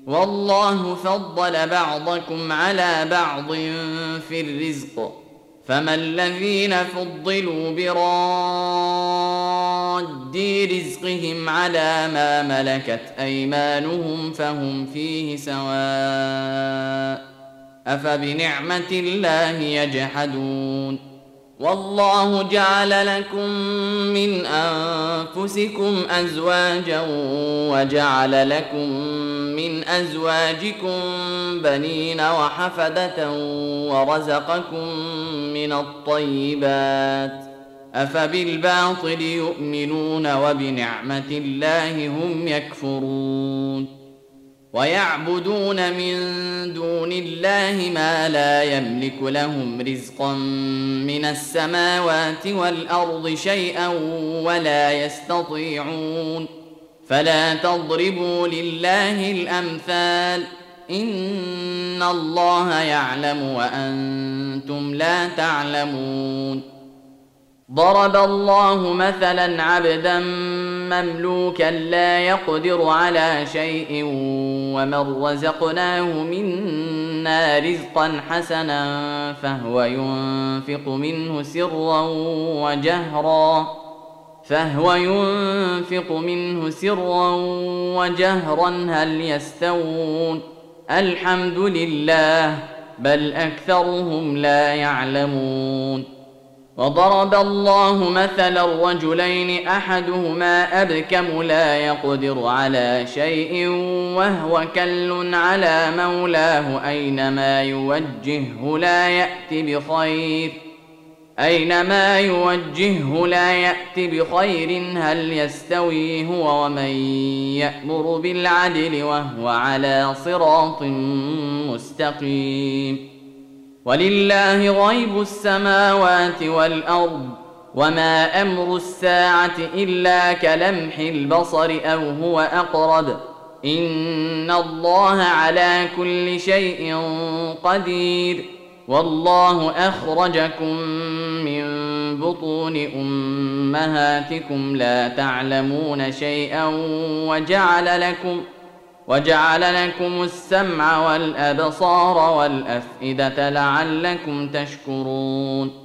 والله فضل بعضكم على بعض في الرزق، فما الذين فضلوا براد رزقهم على ما ملكت أيمانهم فهم فيه سواء، أفبنعمة الله يجحدون. والله جعل لكم من أنفسكم أزواجا وجعل لكم من أزواجكم بنين وحفدة ورزقكم من الطيبات، أفبالباطل يؤمنون وبنعمة الله هم يكفرون. ويعبدون من دون الله ما لا يملك لهم رزقا من السماوات والأرض شيئا ولا يستطيعون، فلا تضربوا لله الأمثال، إن الله يعلم وأنتم لا تعلمون. ضرب الله مثلا عبدا مملوكا لا يقدر على شيء ومن رزقناه منا رزقا حسنا فهو ينفق منه سرا وجهرا هل يستوون؟ الحمد لله بل أكثرهم لا يعلمون. وضرب الله مثلا رجلين أحدهما أبكم لا يقدر على شيء وهو كل على مولاه أينما يوجهه لا يأت بخير هل يستوي هو ومن يأمر بالعدل وهو على صراط مستقيم. ولله غيب السماوات والأرض وما أمر الساعة إلا كلمح البصر أو هو أقرب، إن الله على كل شيء قدير. والله أخرجكم من بطون أمهاتكم لا تعلمون شيئا وجعل لكم السمع والأبصار والأفئدة لعلكم تشكرون.